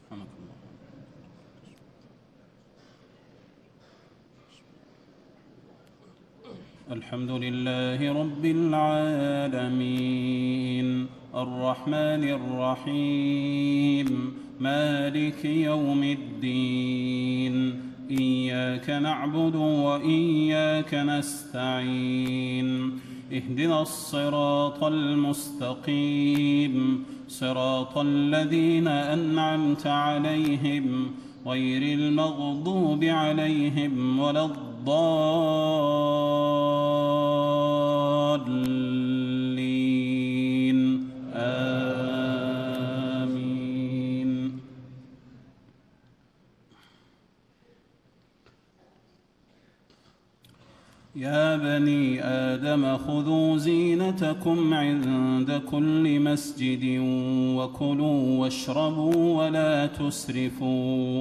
الحمد لله رب العالمين الرحمن الرحيم مالك يوم الدين إياك نعبد وإياك نستعين اهدنا الصراط المستقيم صراط الذين أنعمت عليهم غير المغضوب عليهم ولا الضالين آمين. يا بني آدم خذوا زينتكم عند كل مسجد وكلوا واشربوا ولا تسرفوا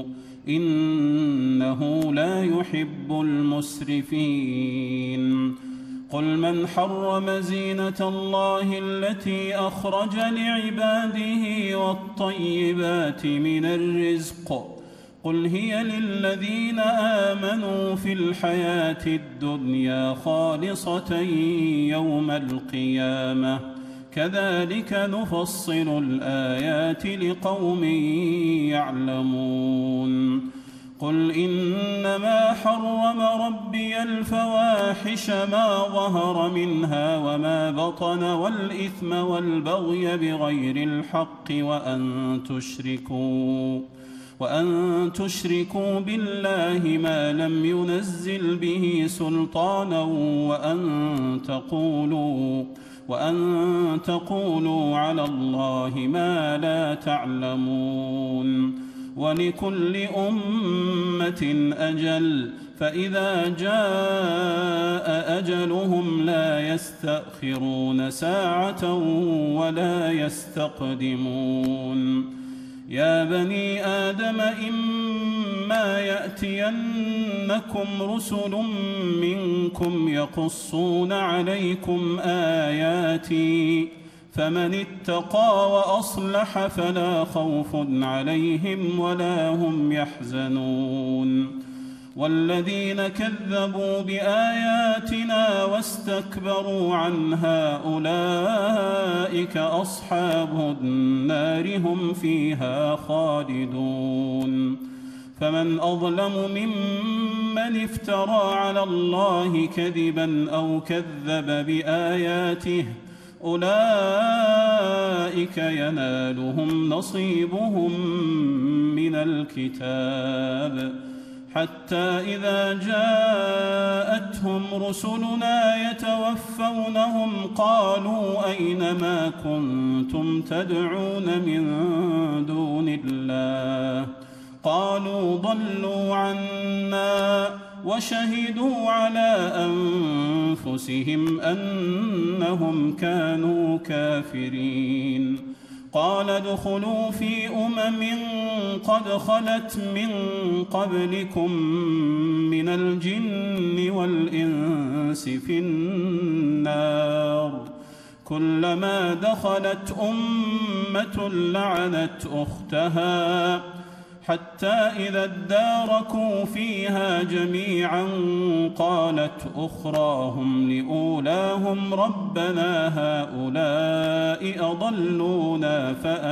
إنه لا يحب المسرفين. قل من حرم زينة الله التي أخرج لعباده والطيبات من الرزق قل هي للذين آمنوا في الحياة الدنيا خالصة يوم القيامة كذلك نفصل الآيات لقوم يعلمون. قل إنما حرم ربي الفواحش ما ظهر منها وما بطن والإثم والبغي بغير الحق وأن تشركوا بالله ما لم ينزل به سلطانا وأن تقولوا على الله ما لا تعلمون. ولكل أمة أجل فإذا جاء أجلهم لا يستأخرون ساعة ولا يستقدمون. يا بني آدم إما يأتينكم رسل منكم يقصون عليكم آياتي فمن اتقى وأصلح فلا خوف عليهم ولا هم يحزنون. والذين كذبوا بآياتنا واستكبروا عنها أولئك أصحاب النار هم فيها خالدون. فمن أظلم ممن افترى على الله كذبا أو كذب بآياته أولئك ينالهم نصيبهم من الكتاب حتى إذا جاءتهم رسلنا يتوفونهم قالوا أين ما كنتم تدعون من دون الله قالوا ضلوا عنا وشهدوا على أنفسهم أنهم كانوا كافرين. قال ادخلوا في قد خلت من قبلكم من الجن والإنس في النار كلما دخلت أمة لعنت أختها حتى إذا اداركوا فيها جميعا قالت أخراهم لأولاهم ربنا هؤلاء أضلونا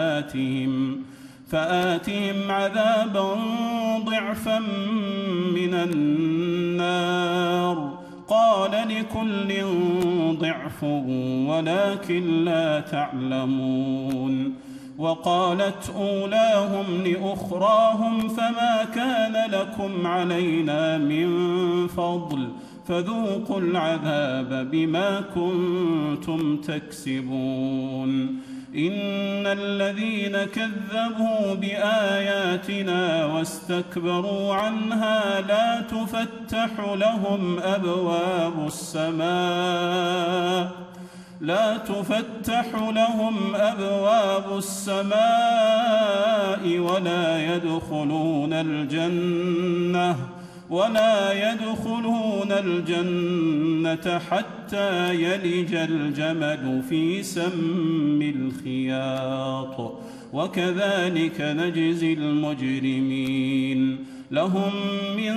فآتهم عذابا ضعفا من النار قال لكل ضعف ولكن لا تعلمون. وقالت أولاهم لأخراهم فما كان لكم علينا من فضل فذوقوا العذاب بما كنتم تكسبون. إن الذين كذبوا بآياتنا واستكبروا عنها لا تفتح لهم أبواب السماء ولا يدخلون الجنة حتى يلج الجمل في سم الخياط وكذلك نجزي المجرمين لهم من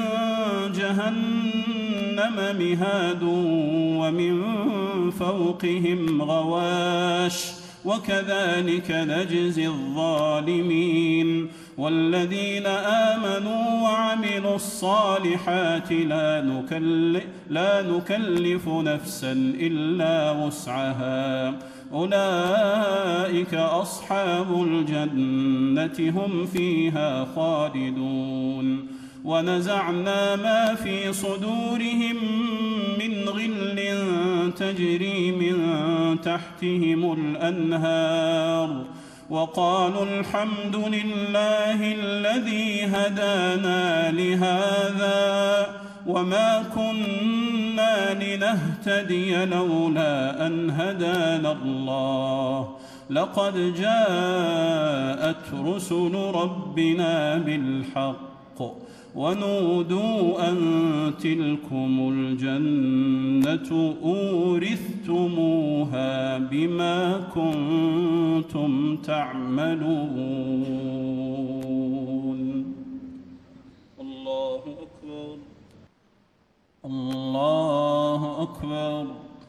جهنم مهاد ومن فوقهم غواش وكذلك نجزي الظالمين والذين آمنوا وعملوا الصالحات لا نكلف نفسا إلا وسعها أولئك أصحاب الجنة هم فيها خالدون ونزعنا ما في صدورهم من غل تجري من تحتهم الأنهار وقالوا الحمد لله الذي هدانا لهذا وما كنا لنهتدي لولا أن هدانا الله لقد جاءت رسل ربنا بالحق ونودوا أن تلكم الجنة أورثتموها بما كنتم تعملون. الله أكبر الله أكبر.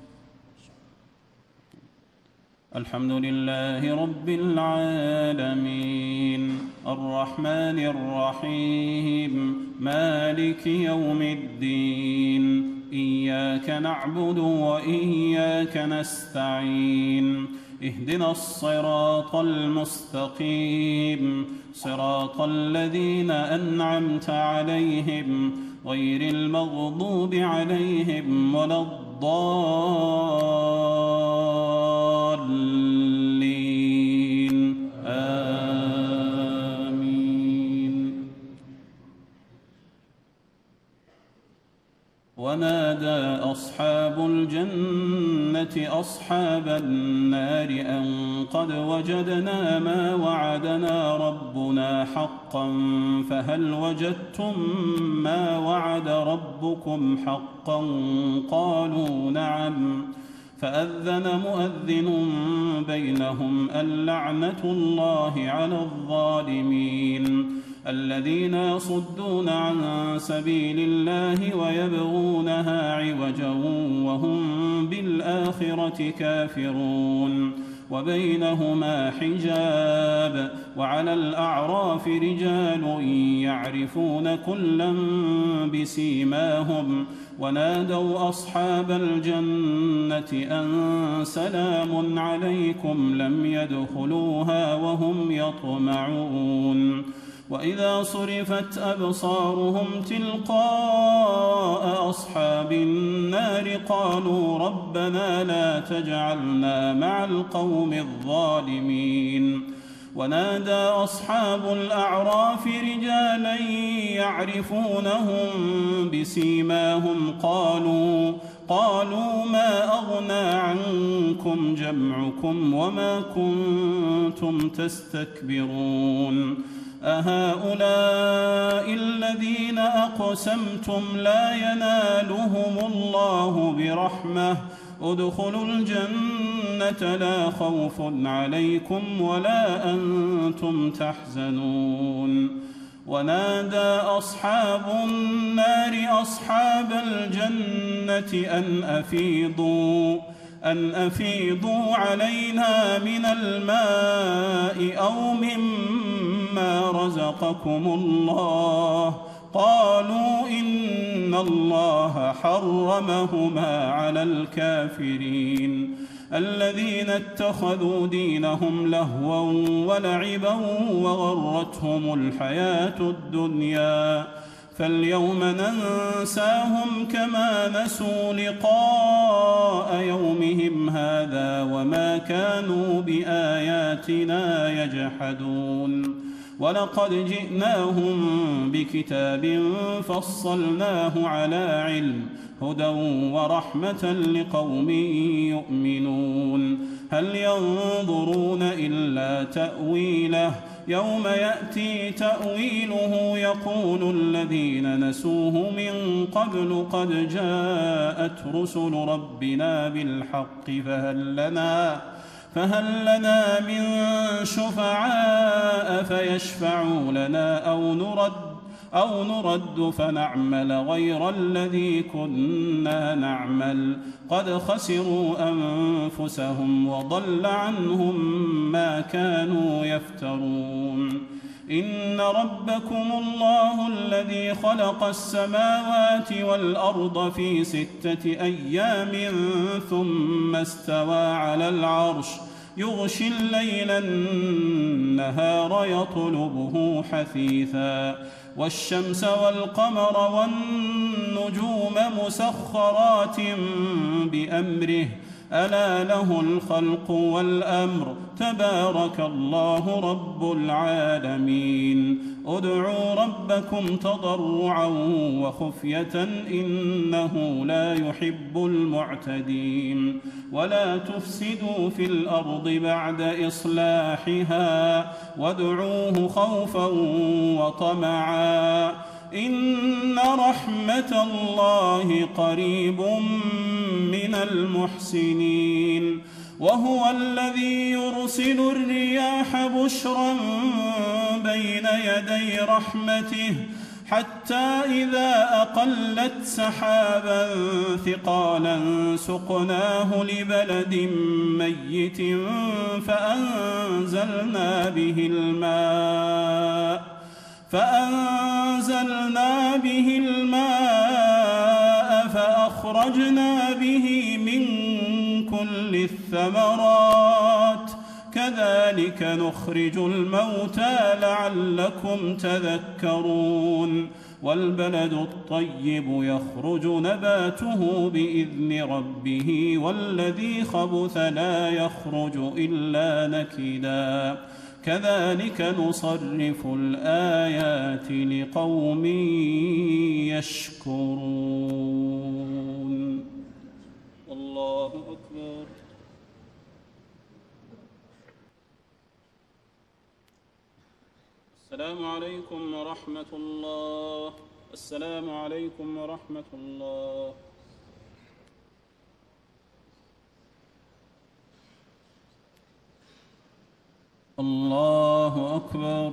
الحمد لله رب العالمين الرحمن الرحيم مالك يوم الدين إياك نعبد وإياك نستعين اهدنا الصراط المستقيم صراط الذين أنعمت عليهم غير المغضوب عليهم ولا الضالين آمين. ونادى أصحاب الجنة أصحاب النار أن قد وجدنا ما وعدنا ربنا حقا فهل وجدتم ما وعد ربكم حقا قالوا نعم فأذن مؤذن بينهم اللعنة الله على الظالمين الذين يصدون عن سبيل الله ويبغونها عوجا وهم بالآخرة كافرون وبينهما حجاب وعلى الأعراف رجال يعرفون كلا بسيماهم ونادوا أصحاب الجنة أن سلام عليكم لم يدخلوها وهم يطمعون وإذا صرفت أبصارهم تلقاء أصحاب النار قالوا ربنا لا تجعلنا مع القوم الظالمين ونادى أصحاب الأعراف رجالا يعرفونهم بسيماهم قالوا ما أغنى عنكم جمعكم وما كنتم تستكبرون أهؤلاء الذين أقسمتم لا ينالهم الله برحمة ادخلوا الجنة لا خوف عليكم ولا أنتم تحزنون ونادى أصحاب النار أصحاب الجنة أن أفيضوا علينا من الماء أو مما رزقكم الله قالوا إن الله حرمهما على الكافرين الذين اتخذوا دينهم لهوا ولعبا وغرتهم الحياة الدنيا فاليوم ننساهم كما نسوا لقاء يومهم هذا وما كانوا بآياتنا يجحدون ولقد جئناهم بكتاب فصلناه على علم هدى ورحمة لقوم يؤمنون هل ينظرون إلا تأويله يوم يأتي تأويله يقول الذين نسوه من قبل قد جاءت رسل ربنا بالحق فهل لنا من شفعاء فيشفعوا لنا أو نرد فنعمل غير الذي كنا نعمل قد خسروا أنفسهم وضل عنهم ما كانوا يفترون. إن ربكم الله الذي خلق السماوات والأرض في 6 أيام ثم استوى على العرش يغشي الليل النهار يطلبه حثيثا والشمس والقمر والنجوم مسخرات بأمره ألا له الخلق والأمر تبارك الله رب العالمين. ادعوا ربكم تضرعا وخفية إنه لا يحب المعتدين. ولا تفسدوا في الأرض بعد إصلاحها وادعوه خوفا وطمعا إن رحمة الله قريب من المحسنين. وهو الذي يرسل الرياح بشرا بين يدي رحمته حتى إذا أقلت سحابا ثقالا سقناه لبلد ميت فأنزلنا به الماء فأخرجنا به من كل الثمرات كذلك نخرج الموتى لعلكم تذكرون. والبلد الطيب يخرج نباته بإذن ربه والذي خبث لا يخرج إلا نكدا كذلك نصرف الآيات لقوم يشكرون. الله أكبر. السلام عليكم ورحمة الله. السلام عليكم ورحمة الله. الله أكبر.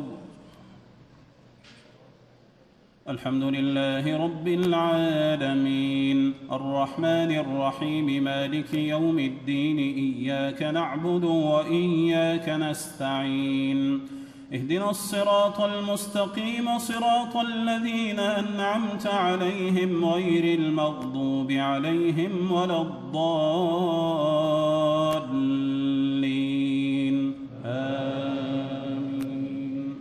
الحمد لله رب العالمين الرحمن الرحيم مالك يوم الدين إياك نعبد وإياك نستعين اهدنا الصراط المستقيم صراط الذين أنعمت عليهم غير المغضوب عليهم ولا الضالين آمين.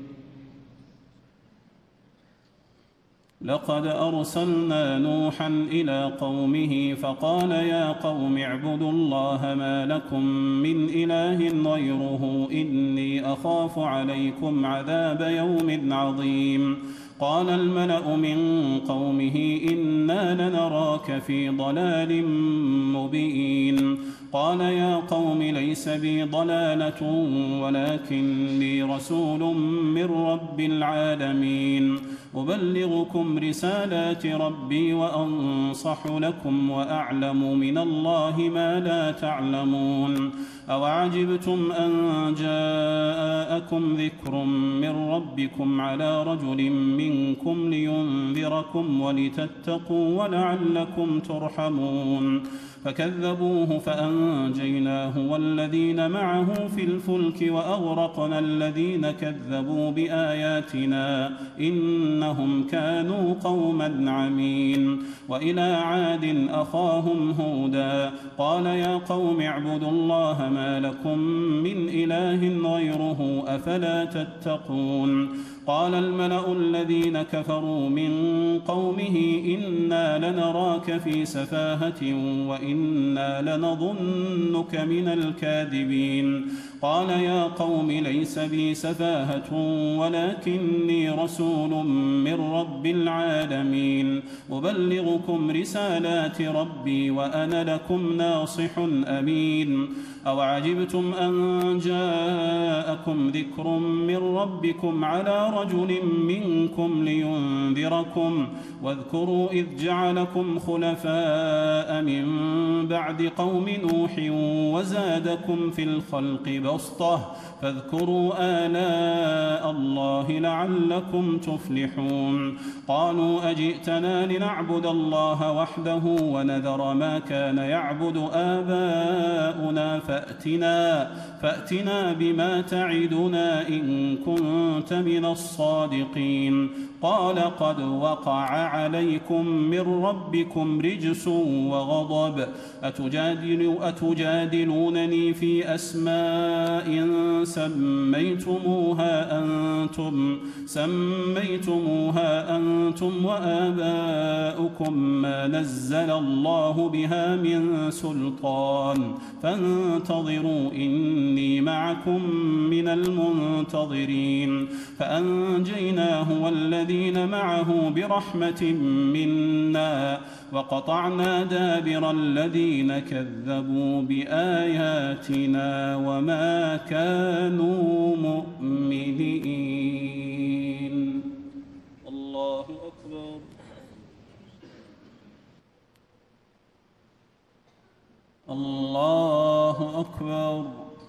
لقد أرسلنا نوحا إلى قومه فقال يا قوم اعبدوا الله ما لكم من إله غيره إني أخاف عليكم عذاب يوم عظيم. قال الملأ من قومه إنا لنراك في ضلال مبين. قال يا قوم ليس بي ضلالة ولكني رسول من رب العالمين أبلغكم رسالات ربي وأنصح لكم وأعلم من الله ما لا تعلمون. أوعجبتم أن جاءكم ذكر من ربكم على رجل منكم لينذركم ولتتقوا ولعلكم ترحمون. فكذبوه فأنجيناه والذين معه في الفلك وأغرقنا الذين كذبوا بآياتنا إنهم كانوا قوما عمين. وإلى عاد أخاهم هودا قال يا قوم اعبدوا الله ما لكم من إله غيره أفلا تتقون. قال الملأ الذين كفروا من قومه إنا لنراك في سفاهة وإنا لنظنك من الكاذبين. قال يا قوم ليس بي سفاهة ولكني رسول من رب العالمين أبلغكم رسالات ربي وأنا لكم ناصح أمين. أوعجبتم أن جاءكم ذكر من ربكم على رجل منكم لينذركم واذكروا إذ جعلكم خلفاء من بعد قوم نوح وزادكم في الخلق بسطة فاذكروا آلاء الله لعلكم تفلحون قالوا أجئتنا لنعبد الله وحده ونذر ما كان يعبد آباؤنا فأتنا بما تعدنا إن كنت من الصادقين قال قد وقع عليكم من ربكم رجس وغضب أتجادلونني في أسماء سميتموها أنتم وآباؤكم ما نزل الله بها من سلطان فانتظروا إني معكم من المنتظرين فأنجيناه والذين معه برحمة منا وقطعنا دابر الذين كذبوا بآياتنا وما كانوا مؤمنين. الله أكبر. الله أكبر.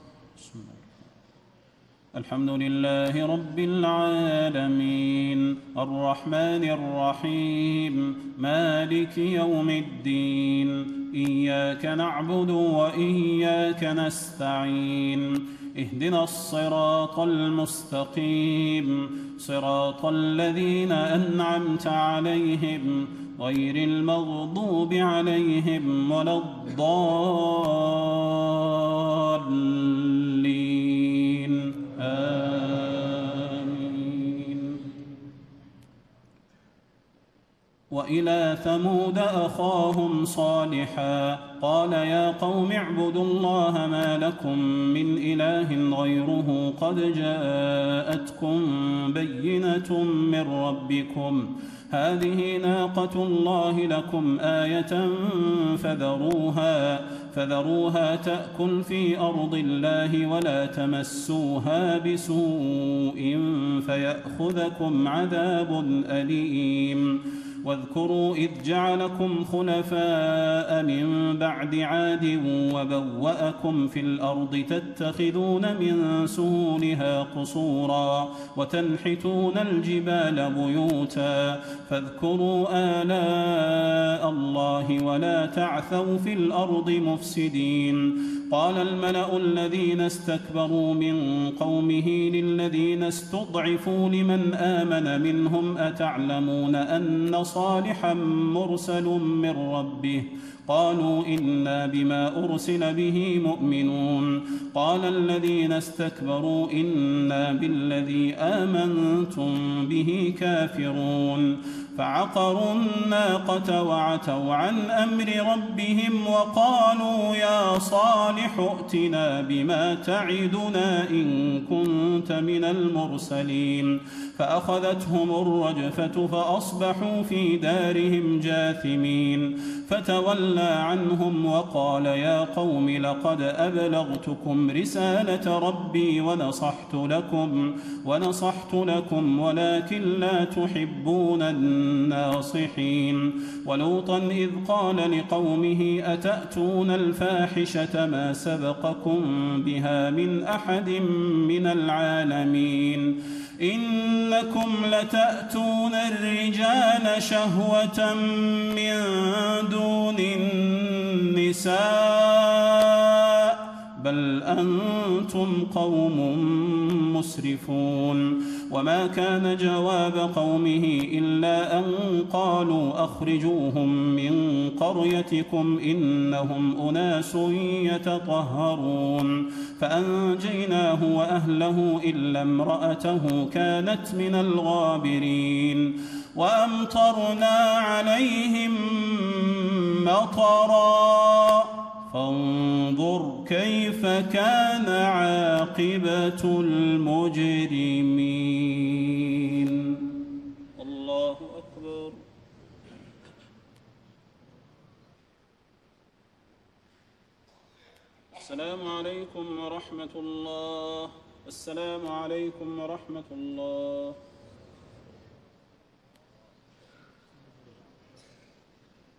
الحمد لله رب العالمين الرحمن الرحيم مالك يوم الدين إياك نعبد وإياك نستعين اهدنا الصراط المستقيم صراط الذين أنعمت عليهم غير المغضوب عليهم ولا الضالين آمين. وإلى ثمود أخاهم صالحا قال يا قوم اعبدوا الله ما لكم من إله غيره قد جاءتكم بينة من ربكم هذه ناقة الله لكم آية فذروها تأكل في أرض الله ولا تمسوها بسوء فيأخذكم عذاب أليم واذكروا إذ جعلكم خلفاء من بعد عاد وبوأكم في الأرض تتخذون من سهولها قصورا وتنحتون الجبال بيوتا فاذكروا آلاء الله ولا تعثوا في الأرض مفسدين. قال الملأ الذين استكبروا من قومه للذين استضعفوا لمن آمن منهم أتعلمون أن صالحا مرسل من ربه قالوا إنا بما أرسل به مؤمنون. قال الذين استكبروا إنا بالذي آمنتم به كافرون فعقروا الناقة وعتوا عن أمر ربهم وقالوا يا صالح ائتنا بما تعدنا إن كنت من المرسلين فأخذتهم الرجفة فأصبحوا في دارهم جاثمين فتولى عنهم وقال يا قوم لقد أبلغتكم رسالة ربي ونصحت لكم ولكن لا تحبون الناصحين. ولوطا إذ قال لقومه أتأتون الفاحشة ما سبقكم بها من أحد من العالمين إنكم لتأتون الرجال شهوة من دون النساء بل أنتم قوم مسرفون. وما كان جواب قومه إلا أن قالوا أخرجوهم من قريتكم إنهم أناس يتطهرون فأنجيناه وأهله إلا امرأته كانت من الغابرين وأمطرنا عليهم مطرا فانظر كيف كان عاقبة المجرمين. الله أكبر. السلام عليكم ورحمة الله. السلام عليكم ورحمة الله.